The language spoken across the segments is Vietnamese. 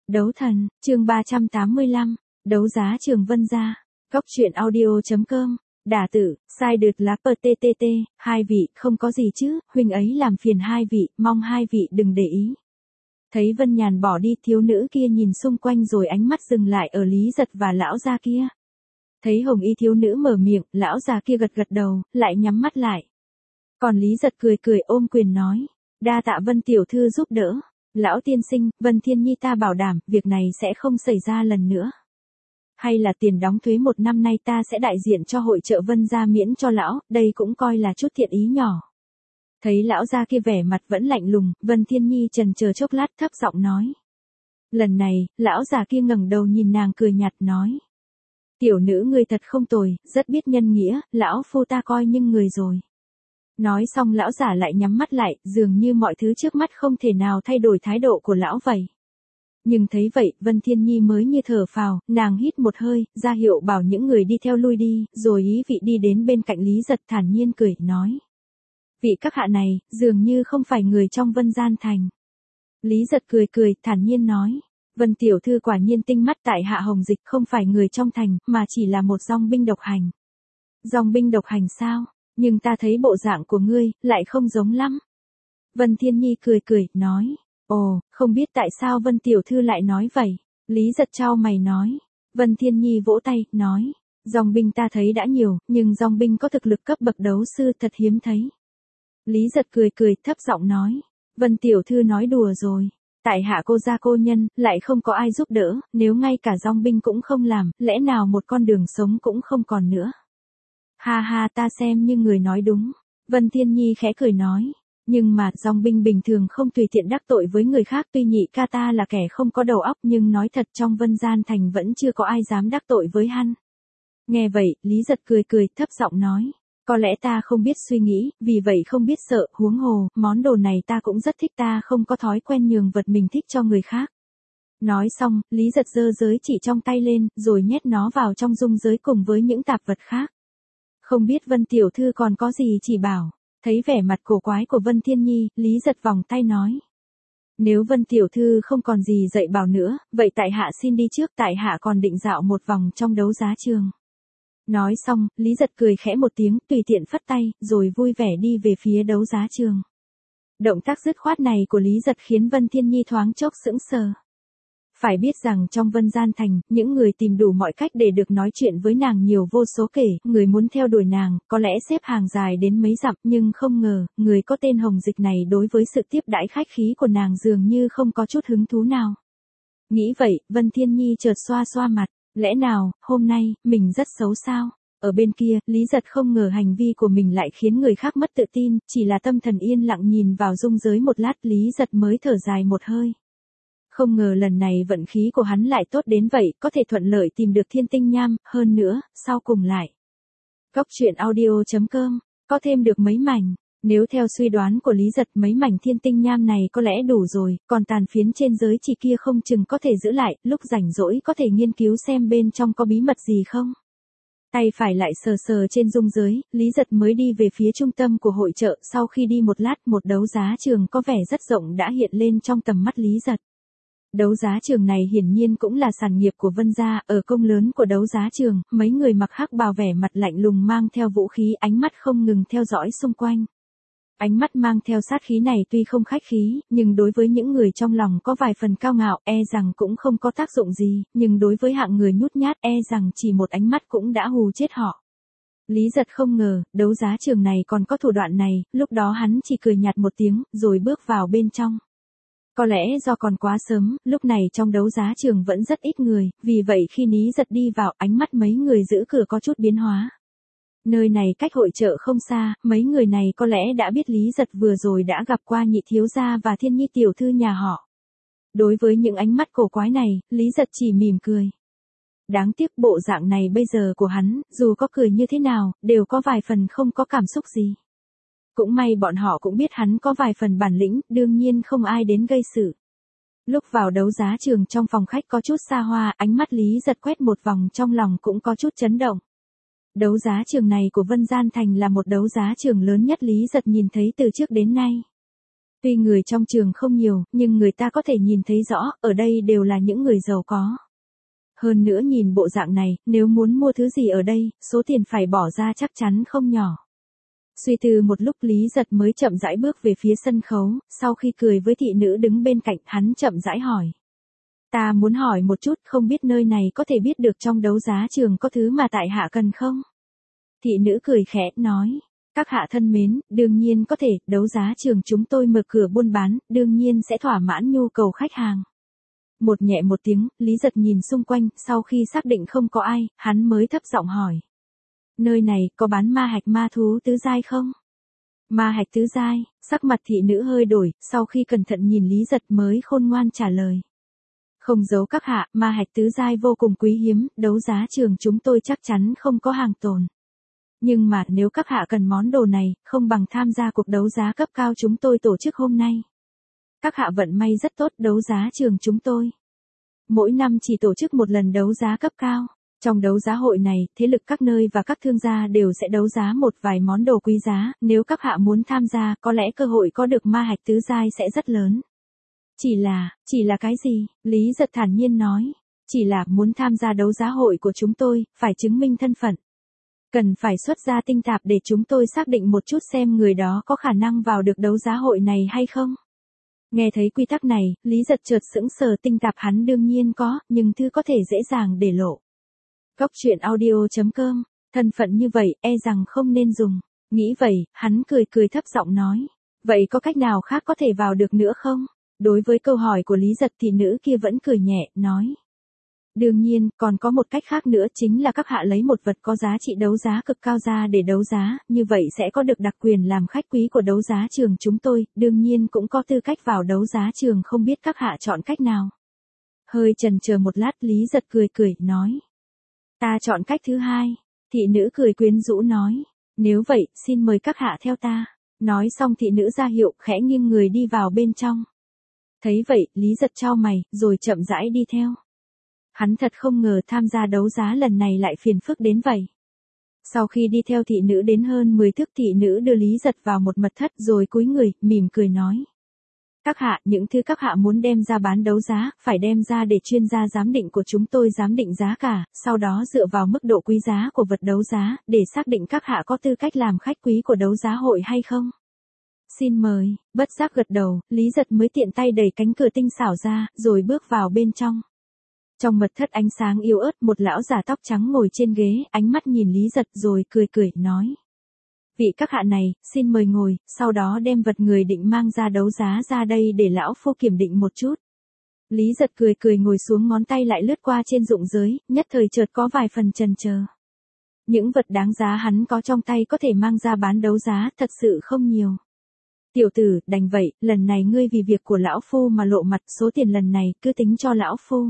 Đấu thần, chương 385, đấu giá trường Vân gia. Góc truyện audio.com, đả tử, sai đượt lá PTTT, hai vị, không có gì chứ, huynh ấy làm phiền hai vị, mong hai vị đừng để ý. Thấy Vân Nhàn bỏ đi, thiếu nữ kia nhìn xung quanh rồi ánh mắt dừng lại ở Lý Giật và lão gia kia. Thấy hồng y thiếu nữ mở miệng, lão già kia gật gật đầu, lại nhắm mắt lại. Còn Lý Giật cười cười ôm quyền nói, đa tạ Vân tiểu thư giúp đỡ. Lão tiên sinh, Vân Thiên Nhi ta bảo đảm, việc này sẽ không xảy ra lần nữa. Hay là tiền đóng thuế một năm nay ta sẽ đại diện cho hội chợ Vân gia miễn cho lão, đây cũng coi là chút thiện ý nhỏ. Thấy lão gia kia vẻ mặt vẫn lạnh lùng, Vân Thiên Nhi chần chờ chốc lát thấp giọng nói. Lần này, lão già kia ngẩng đầu nhìn nàng cười nhạt nói. Tiểu nữ ngươi thật không tồi, rất biết nhân nghĩa, lão phu ta coi nhưng người rồi. Nói xong lão giả lại nhắm mắt lại, dường như mọi thứ trước mắt không thể nào thay đổi thái độ của lão vậy. Nhưng thấy vậy, Vân Thiên Nhi mới như thở phào, nàng hít một hơi, ra hiệu bảo những người đi theo lui đi, rồi ý vị đi đến bên cạnh Lý Giật thản nhiên cười, nói. Vị các hạ này, dường như không phải người trong Vân Gian Thành. Lý Giật cười cười, thản nhiên nói. Vân tiểu thư quả nhiên tinh mắt, tại hạ Hồng Dịch không phải người trong thành, mà chỉ là một dòng binh độc hành. Dòng binh độc hành sao? Nhưng ta thấy bộ dạng của ngươi, lại không giống lắm. Vân Thiên Nhi cười cười, nói. Ồ, không biết tại sao Vân tiểu thư lại nói vậy. Lý Giật chau mày nói. Vân Thiên Nhi vỗ tay, nói. Dòng binh ta thấy đã nhiều, nhưng dòng binh có thực lực cấp bậc đấu sư thật hiếm thấy. Lý Giật cười cười, thấp giọng nói. Vân tiểu thư nói đùa rồi. Tại hạ cô gia cô nhân, lại không có ai giúp đỡ, nếu ngay cả dòng binh cũng không làm, lẽ nào một con đường sống cũng không còn nữa. Ha ha, ta xem như người nói đúng. Vân Thiên Nhi khẽ cười nói. Nhưng mà, dòng binh bình thường không tùy tiện đắc tội với người khác, tuy nhị ca ta là kẻ không có đầu óc, nhưng nói thật trong Vân Gian Thành vẫn chưa có ai dám đắc tội với hắn. Nghe vậy, Lý Giật cười cười, thấp giọng nói. Có lẽ ta không biết suy nghĩ, vì vậy không biết sợ, huống hồ, món đồ này ta cũng rất thích, ta không có thói quen nhường vật mình thích cho người khác. Nói xong, Lý Giật giơ giới chỉ trong tay lên, rồi nhét nó vào trong dung giới cùng với những tạp vật khác. Không biết Vân tiểu thư còn có gì chỉ bảo. Thấy vẻ mặt cổ quái của Vân Thiên Nhi, Lý Giật vòng tay nói. Nếu Vân tiểu thư không còn gì dạy bảo nữa, vậy tại hạ xin đi trước, tại hạ còn định dạo một vòng trong đấu giá trường. Nói xong, Lý Giật cười khẽ một tiếng, tùy tiện phất tay, rồi vui vẻ đi về phía đấu giá trường. Động tác dứt khoát này của Lý Giật khiến Vân Thiên Nhi thoáng chốc sững sờ. Phải biết rằng trong Vân Gian Thành, những người tìm đủ mọi cách để được nói chuyện với nàng nhiều vô số kể, người muốn theo đuổi nàng, có lẽ xếp hàng dài đến mấy dặm, nhưng không ngờ, người có tên Hồng Dịch này đối với sự tiếp đãi khách khí của nàng dường như không có chút hứng thú nào. Nghĩ vậy, Vân Thiên Nhi chợt xoa xoa mặt, lẽ nào, hôm nay, mình rất xấu sao? Ở bên kia, Lý Giật không ngờ hành vi của mình lại khiến người khác mất tự tin, chỉ là tâm thần yên lặng nhìn vào dung giới một lát, Lý Giật mới thở dài một hơi. Không ngờ lần này vận khí của hắn lại tốt đến vậy, có thể thuận lợi tìm được thiên tinh nham, hơn nữa, sau cùng lại. Góc truyện audio.com, có thêm được mấy mảnh. Nếu theo suy đoán của Lý Giật, mấy mảnh thiên tinh nham này có lẽ đủ rồi, còn tàn phiến trên giới chỉ kia không chừng có thể giữ lại, lúc rảnh rỗi có thể nghiên cứu xem bên trong có bí mật gì không. Tay phải lại sờ sờ trên dung giới, Lý Giật mới đi về phía trung tâm của hội chợ, sau khi đi một lát, một đấu giá trường có vẻ rất rộng đã hiện lên trong tầm mắt Lý Giật. Đấu giá trường này hiển nhiên cũng là sản nghiệp của Vân gia, ở công lớn của đấu giá trường, mấy người mặc hắc bào vẻ mặt lạnh lùng mang theo vũ khí, ánh mắt không ngừng theo dõi xung quanh. Ánh mắt mang theo sát khí này tuy không khách khí, nhưng đối với những người trong lòng có vài phần cao ngạo, e rằng cũng không có tác dụng gì, nhưng đối với hạng người nhút nhát, e rằng chỉ một ánh mắt cũng đã hù chết họ. Lý Giật không ngờ, đấu giá trường này còn có thủ đoạn này, lúc đó hắn chỉ cười nhạt một tiếng, rồi bước vào bên trong. Có lẽ do còn quá sớm, lúc này trong đấu giá trường vẫn rất ít người, vì vậy khi Lý Giật đi vào, ánh mắt mấy người giữ cửa có chút biến hóa. Nơi này cách hội chợ không xa, mấy người này có lẽ đã biết Lý Giật vừa rồi đã gặp qua nhị thiếu gia và Thiên Nhi tiểu thư nhà họ. Đối với những ánh mắt cổ quái này, Lý Giật chỉ mỉm cười. Đáng tiếc bộ dạng này bây giờ của hắn, dù có cười như thế nào, đều có vài phần không có cảm xúc gì. Cũng may bọn họ cũng biết hắn có vài phần bản lĩnh, đương nhiên không ai đến gây sự. Lúc vào đấu giá trường trong phòng khách có chút xa hoa, ánh mắt Lý Giật quét một vòng trong lòng cũng có chút chấn động. Đấu giá trường này của Vân Gian Thành là một đấu giá trường lớn nhất Lý Giật nhìn thấy từ trước đến nay. Tuy người trong trường không nhiều, nhưng người ta có thể nhìn thấy rõ, ở đây đều là những người giàu có. Hơn nữa nhìn bộ dạng này, nếu muốn mua thứ gì ở đây, số tiền phải bỏ ra chắc chắn không nhỏ. Suy tư một lúc Lý Giật mới chậm rãi bước về phía sân khấu, sau khi cười với thị nữ đứng bên cạnh hắn chậm rãi hỏi. Ta muốn hỏi một chút, không biết nơi này có thể biết được trong đấu giá trường có thứ mà tại hạ cần không? Thị nữ cười khẽ, nói. Các hạ thân mến, đương nhiên có thể, đấu giá trường chúng tôi mở cửa buôn bán, đương nhiên sẽ thỏa mãn nhu cầu khách hàng. Một nhẹ một tiếng, Lý Giật nhìn xung quanh, sau khi xác định không có ai, hắn mới thấp giọng hỏi. Nơi này có bán ma hạch ma thú tứ giai không? Ma hạch tứ giai, sắc mặt thị nữ hơi đổi, sau khi cẩn thận nhìn Lý Giật mới khôn ngoan trả lời. Không giấu các hạ, ma hạch tứ giai vô cùng quý hiếm, đấu giá trường chúng tôi chắc chắn không có hàng tồn. Nhưng mà nếu các hạ cần món đồ này, không bằng tham gia cuộc đấu giá cấp cao chúng tôi tổ chức hôm nay. Các hạ vận may rất tốt, đấu giá trường chúng tôi mỗi năm chỉ tổ chức một lần đấu giá cấp cao. Trong đấu giá hội này, thế lực các nơi và các thương gia đều sẽ đấu giá một vài món đồ quý giá, nếu các hạ muốn tham gia, có lẽ cơ hội có được ma hạch tứ giai sẽ rất lớn. Chỉ là cái gì? Lý Giật thản nhiên nói. Chỉ là muốn tham gia đấu giá hội của chúng tôi, phải chứng minh thân phận. Cần phải xuất ra tinh tạp để chúng tôi xác định một chút xem người đó có khả năng vào được đấu giá hội này hay không. Nghe thấy quy tắc này, Lý Giật chợt sững sờ, tinh tạp hắn đương nhiên có, nhưng thư có thể dễ dàng để lộ. Góc truyện audio.com, thân phận như vậy, e rằng không nên dùng. Nghĩ vậy, hắn cười thấp giọng nói. Vậy có cách nào khác có thể vào được nữa không? Đối với câu hỏi của Lý Giật thì nữ kia vẫn cười nhẹ, nói. Đương nhiên, còn có một cách khác nữa chính là các hạ lấy một vật có giá trị đấu giá cực cao ra để đấu giá, như vậy sẽ có được đặc quyền làm khách quý của đấu giá trường chúng tôi, đương nhiên cũng có tư cách vào đấu giá trường, không biết các hạ chọn cách nào. Hơi chần chờ một lát Lý Giật cười, nói. Ta chọn cách thứ hai. Thị nữ cười quyến rũ nói. Nếu vậy, xin mời các hạ theo ta. Nói xong thị nữ ra hiệu, khẽ nghiêng người đi vào bên trong. Thấy vậy, Lý Giật chau mày, rồi chậm rãi đi theo. Hắn thật không ngờ tham gia đấu giá lần này lại phiền phức đến vậy. Sau khi đi theo thị nữ đến hơn 10 thước, thị nữ đưa Lý Giật vào một mật thất rồi cúi người, mỉm cười nói. Các hạ, những thứ các hạ muốn đem ra bán đấu giá, phải đem ra để chuyên gia giám định của chúng tôi giám định giá cả, sau đó dựa vào mức độ quý giá của vật đấu giá, để xác định các hạ có tư cách làm khách quý của đấu giá hội hay không. Xin mời, bất giác gật đầu, Lý Giật mới tiện tay đẩy cánh cửa tinh xảo ra, rồi bước vào bên trong. Trong mật thất ánh sáng yếu ớt, một lão già tóc trắng ngồi trên ghế, ánh mắt nhìn Lý Giật rồi cười, nói. Vị các hạ này, xin mời ngồi, sau đó đem vật người định mang ra đấu giá ra đây để lão phu kiểm định một chút. Lý Giật cười ngồi xuống, ngón tay lại lướt qua trên dụng giới, nhất thời chợt có vài phần chần chờ. Những vật đáng giá hắn có trong tay có thể mang ra bán đấu giá thật sự không nhiều. Tiểu tử, đành vậy, lần này ngươi vì việc của lão phu mà lộ mặt, số tiền lần này cứ tính cho lão phu.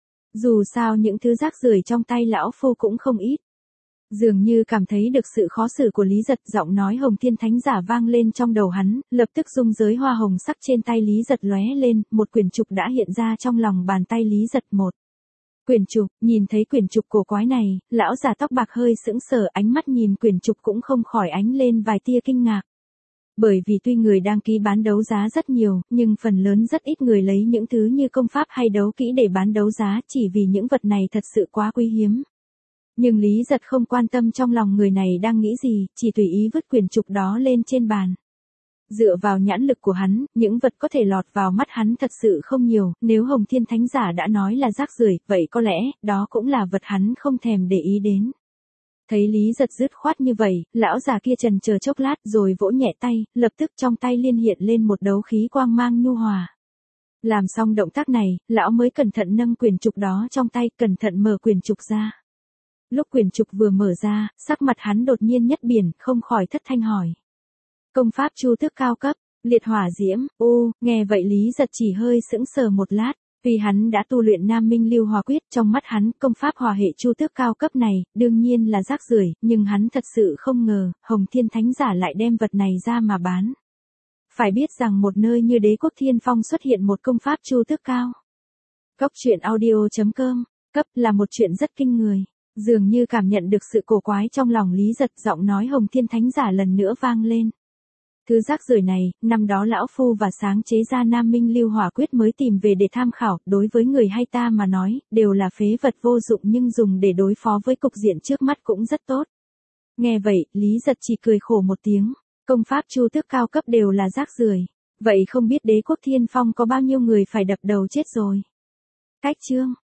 Dù sao những thứ rác rưởi trong tay lão phu cũng không ít. Dường như cảm thấy được sự khó xử của Lý Giật, giọng nói Hồng Thiên Thánh Giả vang lên trong đầu hắn, lập tức dung giới hoa hồng sắc trên tay Lý Giật lóe lên, một quyển trục đã hiện ra trong lòng bàn tay Lý Giật. Một quyển trục, nhìn thấy quyển trục cổ quái này, lão già tóc bạc hơi sững sờ, ánh mắt nhìn quyển trục cũng không khỏi ánh lên vài tia kinh ngạc. Bởi vì tuy người đăng ký bán đấu giá rất nhiều, nhưng phần lớn rất ít người lấy những thứ như công pháp hay đấu kỹ để bán đấu giá, chỉ vì những vật này thật sự quá quý hiếm. Nhưng Lý Giật không quan tâm trong lòng người này đang nghĩ gì, chỉ tùy ý vứt quyển trục đó lên trên bàn. Dựa vào nhãn lực của hắn, những vật có thể lọt vào mắt hắn thật sự không nhiều, nếu Hồng Thiên Thánh Giả đã nói là rác rưởi, vậy có lẽ, đó cũng là vật hắn không thèm để ý đến. Thấy Lý Giật dứt khoát như vậy, lão già kia chần chờ chốc lát rồi vỗ nhẹ tay, lập tức trong tay liên hiện lên một đấu khí quang mang nhu hòa. Làm xong động tác này, lão mới cẩn thận nâng quyển trục đó trong tay, cẩn thận mở quyển trục ra. Lúc quyển trục vừa mở ra, sắc mặt hắn đột nhiên nhất biển, không khỏi thất thanh hỏi. Công pháp Chu Tước cao cấp, liệt hỏa diễm, nghe vậy Lý Giật chỉ hơi sững sờ một lát. Vì hắn đã tu luyện Nam Minh Lưu Hỏa Quyết, trong mắt hắn, công pháp hỏa hệ Chu Tước cao cấp này, đương nhiên là rác rưởi, nhưng hắn thật sự không ngờ, Hồng Thiên Thánh Giả lại đem vật này ra mà bán. Phải biết rằng một nơi như Đế Quốc Thiên Phong xuất hiện một công pháp Chu Tước cao. Góc truyện audio.com, cấp là một chuyện rất kinh người. Dường như cảm nhận được sự cổ quái trong lòng Lý Giật, giọng nói Hồng Thiên Thánh Giả lần nữa vang lên. Thứ rác rưởi này, năm đó lão phu và sáng chế ra Nam Minh Lưu Hỏa Quyết mới tìm về để tham khảo, đối với người hay ta mà nói, đều là phế vật vô dụng nhưng dùng để đối phó với cục diện trước mắt cũng rất tốt. Nghe vậy, Lý Giật chỉ cười khổ một tiếng, công pháp chu tước cao cấp đều là rác rưởi. Vậy không biết đế quốc Thiên Phong có bao nhiêu người phải đập đầu chết rồi. Cách chương